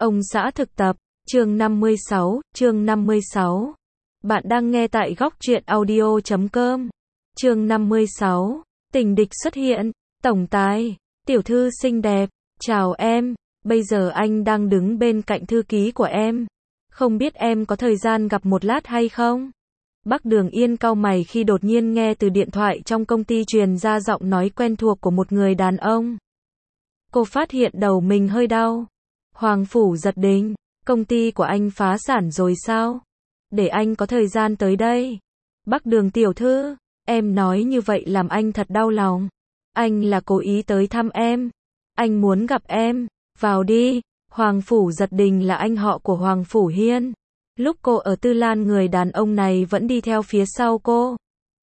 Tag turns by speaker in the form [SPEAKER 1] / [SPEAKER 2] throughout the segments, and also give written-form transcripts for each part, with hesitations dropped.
[SPEAKER 1] Ông xã thực tập, chương 56. Bạn đang nghe tại góc truyện audio.com. Chương 56. Tình địch xuất hiện. Tổng tài, tiểu thư xinh đẹp, chào em, bây giờ anh đang đứng bên cạnh thư ký của em. Không biết em có thời gian gặp một lát hay không? Bắc Đường Yên cau mày khi đột nhiên nghe từ điện thoại trong công ty truyền ra giọng nói quen thuộc của một người đàn ông. Cô phát hiện đầu mình hơi đau. Hoàng Phủ Giật Đình, công ty của anh phá sản rồi sao? Để anh có thời gian tới đây. Bắc Đường tiểu thư, em nói như vậy làm anh thật đau lòng. Anh là cố ý tới thăm em. Anh muốn gặp em. Vào đi. Hoàng Phủ Giật Đình là anh họ của Hoàng Phủ Hiên. Lúc cô ở Tư Lan người đàn ông này vẫn đi theo phía sau cô.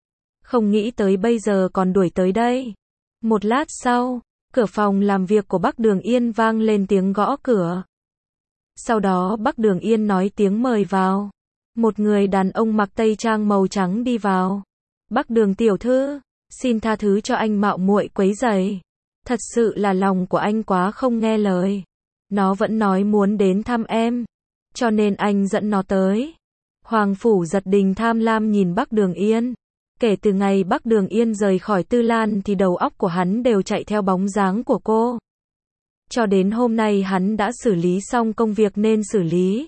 [SPEAKER 1] Không nghĩ tới bây giờ còn đuổi tới đây. Một lát sau, cửa phòng làm việc của Bắc Đường Yên vang lên tiếng gõ cửa. Sau đó Bắc Đường Yên nói tiếng mời vào. Một người đàn ông mặc tây trang màu trắng đi vào. Bắc Đường tiểu thư, xin tha thứ cho anh mạo muội quấy rầy. Thật sự là lòng của anh quá không nghe lời. Nó vẫn nói muốn đến thăm em. Cho nên anh dẫn nó tới. Hoàng Phủ Giật Đình tham lam nhìn Bắc Đường Yên. Kể từ ngày Bắc Đường Yên rời khỏi Tư Lan thì đầu óc của hắn đều chạy theo bóng dáng của cô. Cho đến hôm nay hắn đã xử lý xong công việc nên xử lý.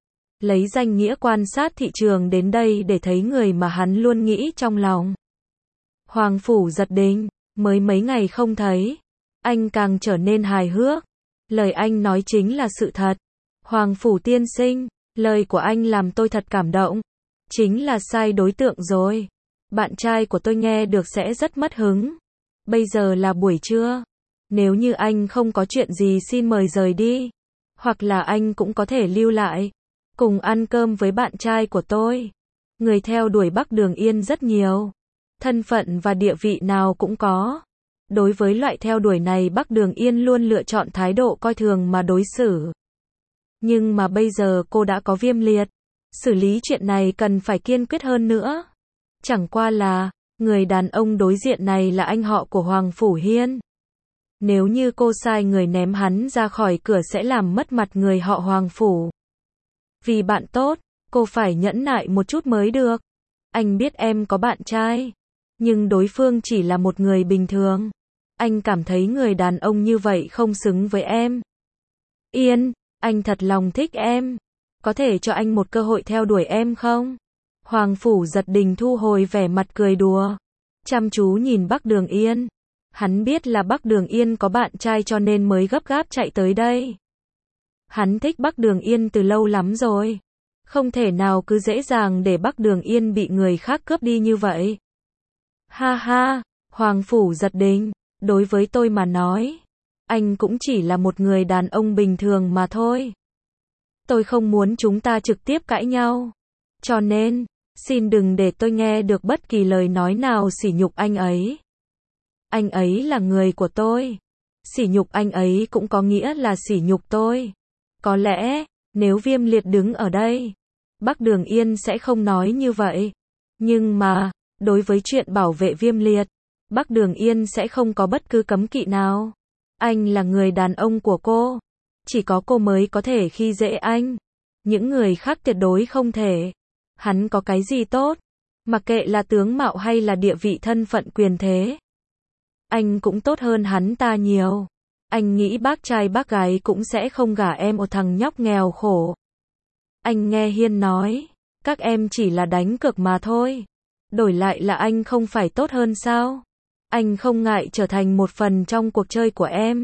[SPEAKER 1] Lấy danh nghĩa quan sát thị trường đến đây để thấy người mà hắn luôn nghĩ trong lòng. Hoàng Phủ Giật Đình, mới mấy ngày không thấy. Anh càng trở nên hài hước. Lời anh nói chính là sự thật. Hoàng Phủ tiên sinh, lời của anh làm tôi thật cảm động. Chính là sai đối tượng rồi. Bạn trai của tôi nghe được sẽ rất mất hứng. Bây giờ là buổi trưa. Nếu như anh không có chuyện gì xin mời rời đi. Hoặc là anh cũng có thể lưu lại. Cùng ăn cơm với bạn trai của tôi. Người theo đuổi Bắc Đường Yên rất nhiều. Thân phận và địa vị nào cũng có. Đối với loại theo đuổi này Bắc Đường Yên luôn lựa chọn thái độ coi thường mà đối xử. Nhưng mà bây giờ cô đã có viêm liệt. Xử lý chuyện này cần phải kiên quyết hơn nữa. Chẳng qua là, người đàn ông đối diện này là anh họ của Hoàng Phủ Hiên. Nếu như cô sai người ném hắn ra khỏi cửa sẽ làm mất mặt người họ Hoàng Phủ. Vì bạn tốt, cô phải nhẫn nại một chút mới được. Anh biết em có bạn trai. Nhưng đối phương chỉ là một người bình thường. Anh cảm thấy người đàn ông như vậy không xứng với em. Yên, anh thật lòng thích em. Có thể cho anh một cơ hội theo đuổi em không? Hoàng Phủ Giật Đình thu hồi vẻ mặt cười đùa. Chăm chú nhìn Bắc Đường Yên. Hắn biết là Bắc Đường Yên có bạn trai cho nên mới gấp gáp chạy tới đây. Hắn thích Bắc Đường Yên từ lâu lắm rồi. Không thể nào cứ dễ dàng để Bắc Đường Yên bị người khác cướp đi như vậy. Ha ha, Hoàng Phủ Giật Đình, đối với tôi mà nói, anh cũng chỉ là một người đàn ông bình thường mà thôi. Tôi không muốn chúng ta trực tiếp cãi nhau. Cho nên, xin đừng để tôi nghe được bất kỳ lời nói nào sỉ nhục anh ấy. Anh ấy là người của tôi. Sỉ nhục anh ấy cũng có nghĩa là sỉ nhục tôi. Có lẽ, nếu Viêm Liệt đứng ở đây, Bắc Đường Yên sẽ không nói như vậy. Nhưng mà, đối với chuyện bảo vệ Viêm Liệt, Bắc Đường Yên sẽ không có bất cứ cấm kỵ nào. Anh là người đàn ông của cô. Chỉ có cô mới có thể khi dễ anh. Những người khác tuyệt đối không thể. Hắn có cái gì tốt? Mặc kệ là tướng mạo hay là địa vị thân phận quyền thế. Anh cũng tốt hơn hắn ta nhiều. Anh nghĩ bác trai bác gái cũng sẽ không gả em một thằng nhóc nghèo khổ. Anh nghe Hiên nói, các em chỉ là đánh cược mà thôi. Đổi lại là anh không phải tốt hơn sao? Anh không ngại trở thành một phần trong cuộc chơi của em.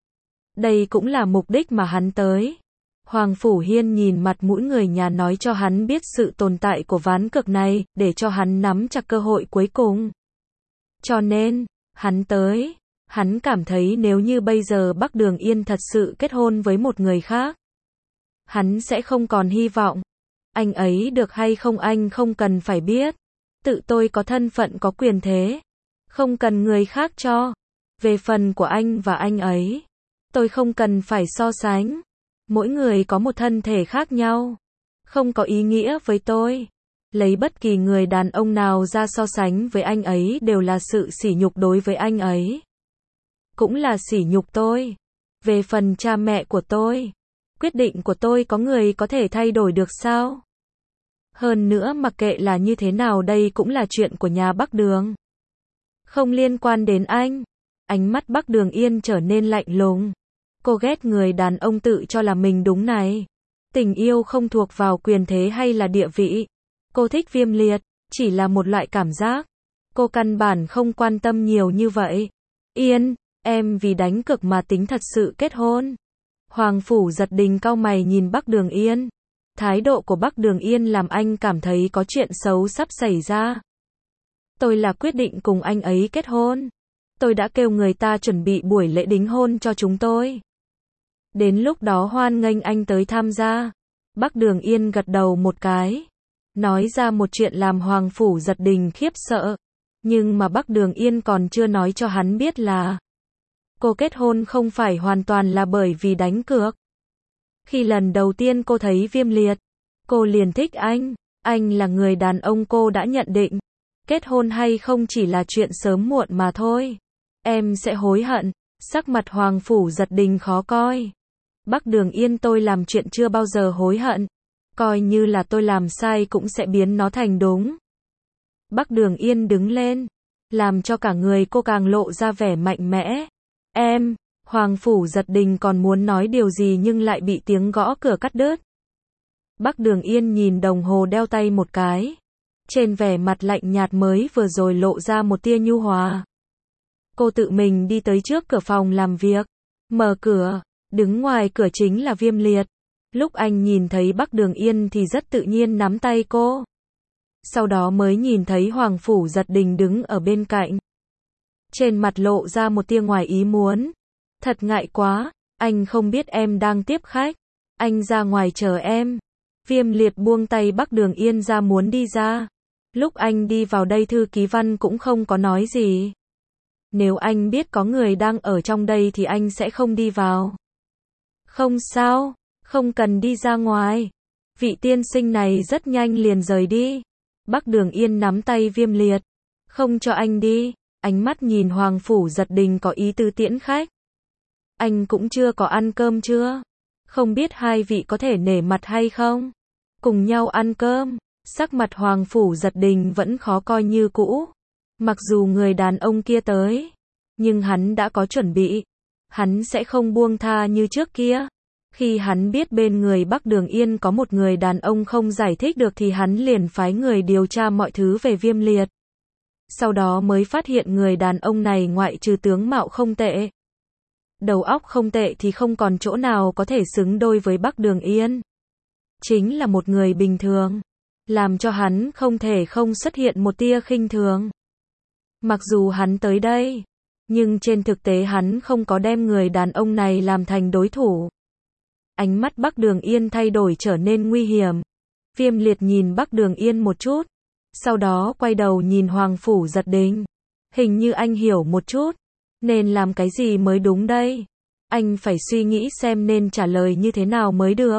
[SPEAKER 1] Đây cũng là mục đích mà hắn tới. Hoàng Phủ Hiên nhìn mặt mũi người nhà nói cho hắn biết sự tồn tại của ván cược này, để cho hắn nắm chặt cơ hội cuối cùng. Cho nên, hắn tới. Hắn cảm thấy nếu như bây giờ Bắc Đường Yên thật sự kết hôn với một người khác, hắn sẽ không còn hy vọng. Anh ấy được hay không anh không cần phải biết. Tự tôi có thân phận có quyền thế. Không cần người khác cho. Về phần của anh và anh ấy, tôi không cần phải so sánh. Mỗi người có một thân thể khác nhau. Không có ý nghĩa với tôi. Lấy bất kỳ người đàn ông nào ra so sánh với anh ấy đều là sự sỉ nhục đối với anh ấy. Cũng là sỉ nhục tôi. Về phần cha mẹ của tôi, Quyết định của tôi có người có thể thay đổi được sao? Hơn nữa mặc kệ là như thế nào đây cũng là chuyện của nhà Bắc Đường. Không liên quan đến anh. Ánh mắt Bắc Đường Yên trở nên lạnh lùng. Cô ghét người đàn ông tự cho là mình đúng này. Tình yêu không thuộc vào quyền thế hay là địa vị. Cô thích Viêm Liệt, chỉ là một loại cảm giác. Cô căn bản không quan tâm nhiều như vậy. Yên, em vì đánh cược mà tính thật sự kết hôn. Hoàng Phủ Giật Đình cau mày nhìn Bắc Đường Yên. Thái độ của Bắc Đường Yên làm anh cảm thấy có chuyện xấu sắp xảy ra. Tôi là quyết định cùng anh ấy kết hôn. Tôi đã kêu người ta chuẩn bị buổi lễ đính hôn cho chúng tôi. Đến lúc đó hoan nghênh anh tới tham gia. Bắc Đường Yên gật đầu một cái. Nói ra một chuyện làm Hoàng Phủ Giật Đình khiếp sợ. Nhưng mà Bắc Đường Yên còn chưa nói cho hắn biết là cô kết hôn không phải hoàn toàn là bởi vì đánh cược. Khi lần đầu tiên cô thấy Viêm Liệt, cô liền thích anh. Anh là người đàn ông cô đã nhận định. Kết hôn hay không chỉ là chuyện sớm muộn mà thôi. Em sẽ hối hận. Sắc mặt Hoàng Phủ Giật Đình khó coi. Bắc Đường Yên, tôi làm chuyện chưa bao giờ hối hận. Coi như là tôi làm sai cũng sẽ biến nó thành đúng. Bắc Đường Yên đứng lên, làm cho cả người cô càng lộ ra vẻ mạnh mẽ. Em, Hoàng Phủ Giật Đình còn muốn nói điều gì nhưng lại bị tiếng gõ cửa cắt đứt. Bắc Đường Yên nhìn đồng hồ đeo tay một cái. Trên vẻ mặt lạnh nhạt mới vừa rồi lộ ra một tia nhu hòa. Cô tự mình đi tới trước cửa phòng làm việc, mở cửa, đứng ngoài cửa chính là Viêm Liệt. Lúc anh nhìn thấy Bắc Đường Yên thì rất tự nhiên nắm tay cô. Sau đó mới nhìn thấy Hoàng Phủ Giật Đình đứng ở bên cạnh. Trên mặt lộ ra một tia ngoài ý muốn. Thật ngại quá, anh không biết em đang tiếp khách. Anh ra ngoài chờ em. Viêm Liệt buông tay Bắc Đường Yên ra muốn đi ra. Lúc anh đi vào đây thư ký Văn cũng không có nói gì. Nếu anh biết có người đang ở trong đây thì anh sẽ không đi vào. Không sao, không cần đi ra ngoài. Vị tiên sinh này rất nhanh liền rời đi. Bắc Đường Yên nắm tay Viêm Liệt. Không cho anh đi. Ánh mắt nhìn Hoàng Phủ Giật Đình có ý tứ tiễn khách. Anh cũng chưa có ăn cơm chưa? Không biết hai vị có thể nể mặt hay không? Cùng nhau ăn cơm. Sắc mặt Hoàng Phủ Giật Đình vẫn khó coi như cũ. Mặc dù người đàn ông kia tới, nhưng hắn đã có chuẩn bị. Hắn sẽ không buông tha như trước kia. Khi hắn biết bên người Bắc Đường Yên có một người đàn ông không giải thích được thì hắn liền phái người điều tra mọi thứ về Viêm Liệt. Sau đó mới phát hiện người đàn ông này ngoại trừ tướng mạo không tệ, đầu óc không tệ thì không còn chỗ nào có thể xứng đôi với Bắc Đường Yên. Chính là một người bình thường, làm cho hắn không thể không xuất hiện một tia khinh thường. Mặc dù hắn tới đây, nhưng trên thực tế hắn không có đem người đàn ông này làm thành đối thủ. Ánh mắt Bắc Đường Yên thay đổi trở nên nguy hiểm. Viêm Liệt nhìn Bắc Đường Yên một chút, sau đó quay đầu nhìn Hoàng Phủ Giật Đình. Hình như anh hiểu một chút, nên làm cái gì mới đúng đây? Anh phải suy nghĩ xem nên trả lời như thế nào mới được.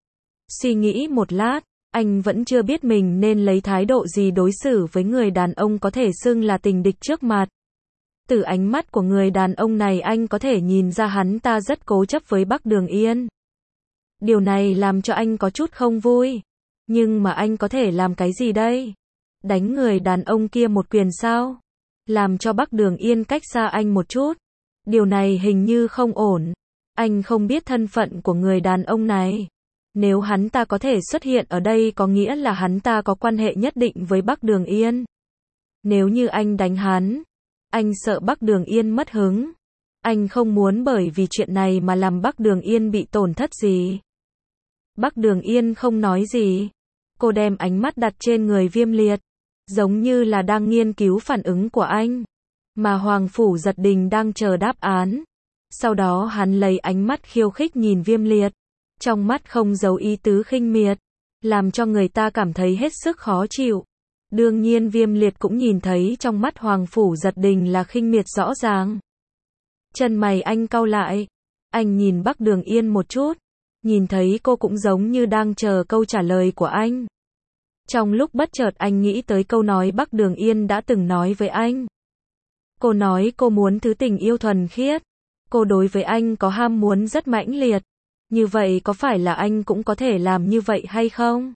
[SPEAKER 1] Suy nghĩ một lát, anh vẫn chưa biết mình nên lấy thái độ gì đối xử với người đàn ông có thể xưng là tình địch trước mặt. Từ ánh mắt của người đàn ông này anh có thể nhìn ra hắn ta rất cố chấp với Bắc Đường Yên. Điều này làm cho anh có chút không vui. Nhưng mà anh có thể làm cái gì đây? Đánh người đàn ông kia một quyền sao? Làm cho Bắc Đường Yên cách xa anh một chút. Điều này hình như không ổn. Anh không biết thân phận của người đàn ông này. Nếu hắn ta có thể xuất hiện ở đây có nghĩa là hắn ta có quan hệ nhất định với Bắc Đường Yên. Nếu như anh đánh hắn, anh sợ Bắc Đường Yên mất hứng. Anh không muốn bởi vì chuyện này mà làm Bắc Đường Yên bị tổn thất gì. Bắc Đường Yên không nói gì. Cô đem ánh mắt đặt trên người Viêm Liệt, giống như là đang nghiên cứu phản ứng của anh. Mà Hoàng Phủ Giật Đình đang chờ đáp án. Sau đó hắn lấy ánh mắt khiêu khích nhìn Viêm Liệt. Trong mắt không giấu ý tứ khinh miệt, làm cho người ta cảm thấy hết sức khó chịu. Đương nhiên Viêm Liệt cũng nhìn thấy trong mắt Hoàng Phủ Giật Đình là khinh miệt rõ ràng. Chân mày anh cau lại. Anh nhìn Bắc Đường Yên một chút. Nhìn thấy cô cũng giống như đang chờ câu trả lời của anh. Trong lúc bất chợt anh nghĩ tới câu nói Bắc Đường Yên đã từng nói với anh. Cô nói cô muốn thứ tình yêu thuần khiết. Cô đối với anh có ham muốn rất mãnh liệt. Như vậy có phải là anh cũng có thể làm như vậy hay không?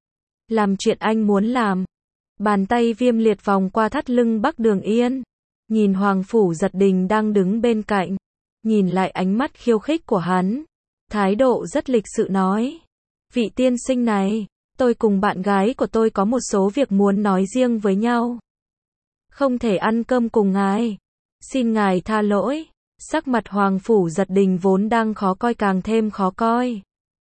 [SPEAKER 1] Làm chuyện anh muốn làm. Bàn tay Viêm Liệt vòng qua thắt lưng Bắc Đường Yên. Nhìn Hoàng Phủ Giật Đình đang đứng bên cạnh. Nhìn lại ánh mắt khiêu khích của hắn. Thái độ rất lịch sự nói. Vị tiên sinh này, tôi cùng bạn gái của tôi có một số việc muốn nói riêng với nhau. Không thể ăn cơm cùng ngài. Xin ngài tha lỗi. Sắc mặt Hoàng Phủ Giật Đình vốn đang khó coi càng thêm khó coi.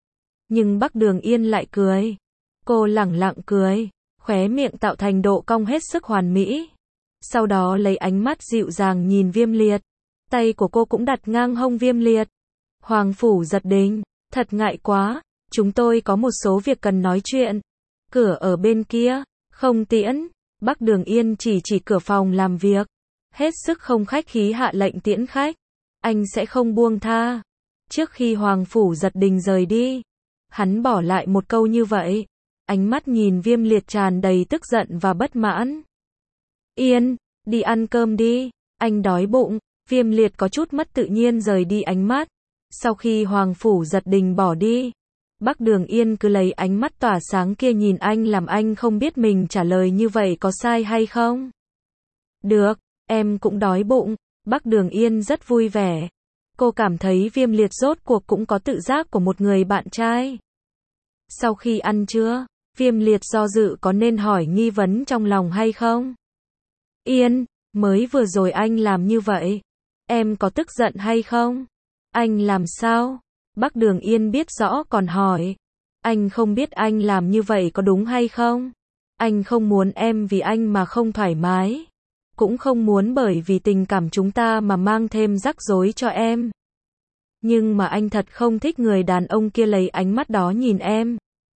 [SPEAKER 1] Nhưng Bắc Đường Yên lại cười. Cô lẳng lặng cười, khóe miệng tạo thành độ cong hết sức hoàn mỹ. Sau đó lấy ánh mắt dịu dàng nhìn Viêm Liệt. Tay của cô cũng đặt ngang hông Viêm Liệt. Hoàng Phủ Giật Đình, thật ngại quá, chúng tôi có một số việc cần nói chuyện. Cửa ở bên kia, không tiễn. Bắc Đường Yên chỉ cửa phòng làm việc. Hết sức không khách khí hạ lệnh tiễn khách. Anh sẽ không buông tha. Trước khi Hoàng Phủ Giật Đình rời đi, hắn bỏ lại một câu như vậy. Ánh mắt nhìn Viêm Liệt tràn đầy tức giận và bất mãn. Yên, đi ăn cơm đi, anh đói bụng. Viêm Liệt có chút mất tự nhiên rời đi ánh mắt. Sau khi Hoàng Phủ Giật Đình bỏ đi, Bắc Đường Yên cứ lấy ánh mắt tỏa sáng kia nhìn anh làm anh không biết mình trả lời như vậy có sai hay không. Được, em cũng đói bụng. Bắc Đường Yên rất vui vẻ. Cô cảm thấy Viêm Liệt rốt cuộc cũng có tự giác của một người bạn trai. Sau khi ăn trưa, Viêm Liệt do dự có nên hỏi nghi vấn trong lòng hay không. Yên, mới vừa rồi anh làm như vậy, em có tức giận hay không? Anh làm sao? Bắc Đường Yên biết rõ còn hỏi. Anh không biết anh làm như vậy có đúng hay không? Anh không muốn em vì anh mà không thoải mái. Cũng không muốn bởi vì tình cảm chúng ta mà mang thêm rắc rối cho em. Nhưng mà anh thật không thích người đàn ông kia lấy ánh mắt đó nhìn em.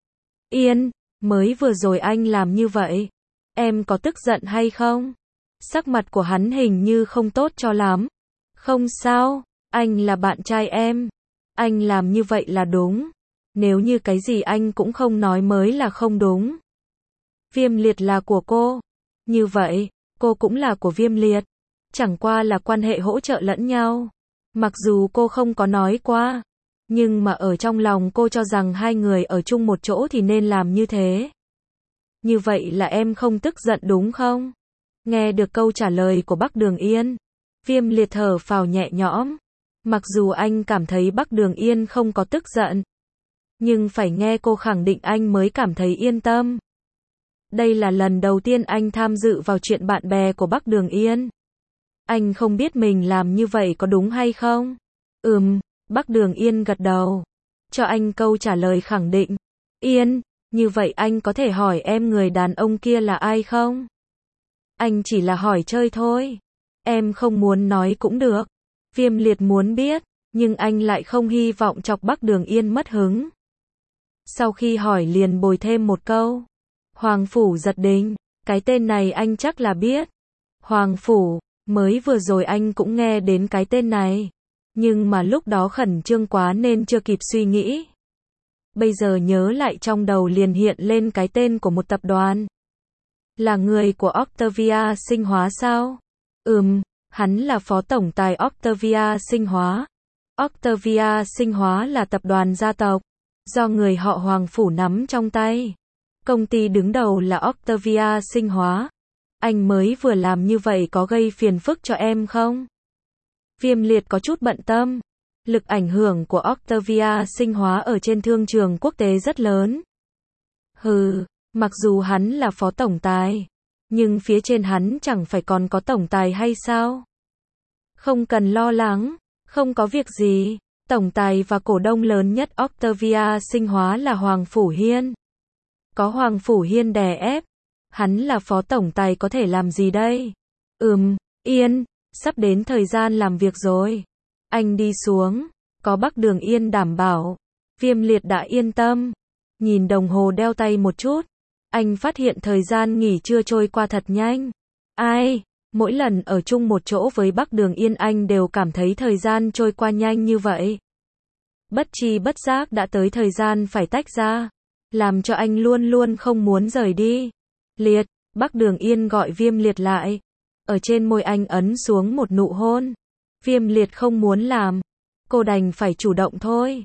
[SPEAKER 1] Yên, mới vừa rồi anh làm như vậy, em có tức giận hay không? Sắc mặt của hắn hình như không tốt cho lắm. Không sao, anh là bạn trai em. Anh làm như vậy là đúng. Nếu như cái gì anh cũng không nói mới là không đúng. Viêm Liệt là của cô. Như vậy, cô cũng là của Viêm Liệt. Chẳng qua là quan hệ hỗ trợ lẫn nhau. Mặc dù cô không có nói qua, nhưng mà ở trong lòng cô cho rằng hai người ở chung một chỗ thì nên làm như thế. Như vậy là em không tức giận đúng không? Nghe được câu trả lời của Bắc Đường Yên, Viêm Liệt thở phào nhẹ nhõm. Mặc dù anh cảm thấy Bắc Đường Yên không có tức giận, nhưng phải nghe cô khẳng định anh mới cảm thấy yên tâm. Đây là lần đầu tiên anh tham dự vào chuyện bạn bè của Bắc Đường Yên. Anh không biết mình làm như vậy có đúng hay không? Bắc Đường Yên gật đầu. Cho anh câu trả lời khẳng định. Yên, như vậy anh có thể hỏi em người đàn ông kia là ai không? Anh chỉ là hỏi chơi thôi. Em không muốn nói cũng được. Viêm Liệt muốn biết, nhưng anh lại không hy vọng chọc Bắc Đường Yên mất hứng. Sau khi hỏi liền bồi thêm một câu. Hoàng Phủ Giật Đình, cái tên này anh chắc là biết. Hoàng Phủ, mới vừa rồi anh cũng nghe đến cái tên này. Nhưng mà lúc đó khẩn trương quá nên chưa kịp suy nghĩ. Bây giờ nhớ lại trong đầu liền hiện lên cái tên của một tập đoàn. Là người của Octavia Sinh Hóa sao? Hắn là phó tổng tài Octavia Sinh Hóa. Octavia Sinh Hóa là tập đoàn gia tộc, do người họ Hoàng Phủ nắm trong tay. Công ty đứng đầu là Octavia Sinh Hóa. Anh mới vừa làm như vậy có gây phiền phức cho em không? Viêm Liệt có chút bận tâm. Lực ảnh hưởng của Octavia Sinh Hóa ở trên thương trường quốc tế rất lớn. Mặc dù hắn là phó tổng tài, nhưng phía trên hắn chẳng phải còn có tổng tài hay sao? Không cần lo lắng, không có việc gì. Tổng tài và cổ đông lớn nhất Octavia Sinh Hóa là Hoàng Phủ Hiên. Có Hoàng Phủ Hiên đè ép, hắn là phó tổng tài có thể làm gì đây? Yên, sắp đến thời gian làm việc rồi. Anh đi xuống, có Bắc Đường Yên đảm bảo. Viêm Liệt đã yên tâm. Nhìn đồng hồ đeo tay một chút, anh phát hiện thời gian nghỉ trưa trôi qua thật nhanh. Mỗi lần ở chung một chỗ với Bắc Đường Yên anh đều cảm thấy thời gian trôi qua nhanh như vậy. Bất tri bất giác đã tới thời gian phải tách ra, làm cho anh luôn luôn không muốn rời đi. Liệt, Bắc Đường Yên gọi Viêm Liệt lại. Ở trên môi anh ấn xuống một nụ hôn. Viêm Liệt không muốn làm, cô đành phải chủ động thôi.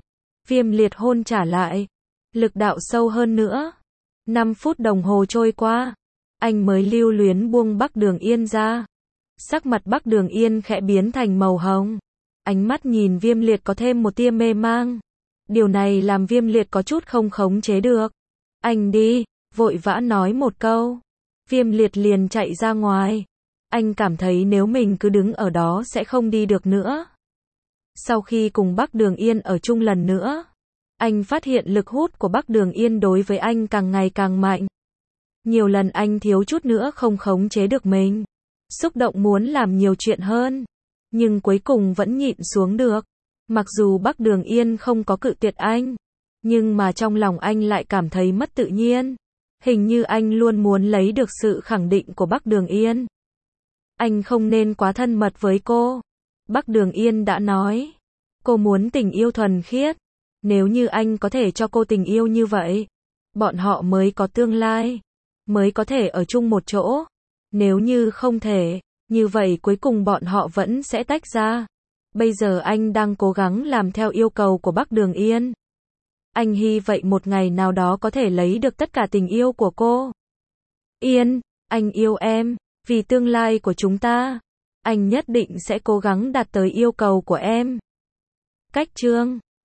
[SPEAKER 1] Viêm Liệt hôn trả lại. Lực đạo sâu hơn nữa. 5 phút đồng hồ trôi qua. Anh mới lưu luyến buông Bắc Đường Yên ra. Sắc mặt Bắc Đường Yên khẽ biến thành màu hồng. Ánh mắt nhìn Viêm Liệt có thêm một tia mê mang. Điều này làm Viêm Liệt có chút không khống chế được. Anh đi, vội vã nói một câu. Viêm Liệt liền chạy ra ngoài. Anh cảm thấy nếu mình cứ đứng ở đó sẽ không đi được nữa. Sau khi cùng Bắc Đường Yên ở chung lần nữa, anh phát hiện lực hút của Bắc Đường Yên đối với anh càng ngày càng mạnh. Nhiều lần anh thiếu chút nữa không khống chế được mình. Xúc động muốn làm nhiều chuyện hơn. Nhưng cuối cùng vẫn nhịn xuống được. Mặc dù Bắc Đường Yên không có cự tuyệt anh. Nhưng mà trong lòng anh lại cảm thấy mất tự nhiên. Hình như anh luôn muốn lấy được sự khẳng định của Bắc Đường Yên. Anh không nên quá thân mật với cô. Bắc Đường Yên đã nói. Cô muốn tình yêu thuần khiết. Nếu như anh có thể cho cô tình yêu như vậy, bọn họ mới có tương lai. Mới có thể ở chung một chỗ. Nếu như không thể, như vậy cuối cùng bọn họ vẫn sẽ tách ra. Bây giờ anh đang cố gắng làm theo yêu cầu của Bắc Đường Yên. Anh hy vọng một ngày nào đó có thể lấy được tất cả tình yêu của cô. Yên, anh yêu em, vì tương lai của chúng ta. Anh nhất định sẽ cố gắng đạt tới yêu cầu của em. Cách chương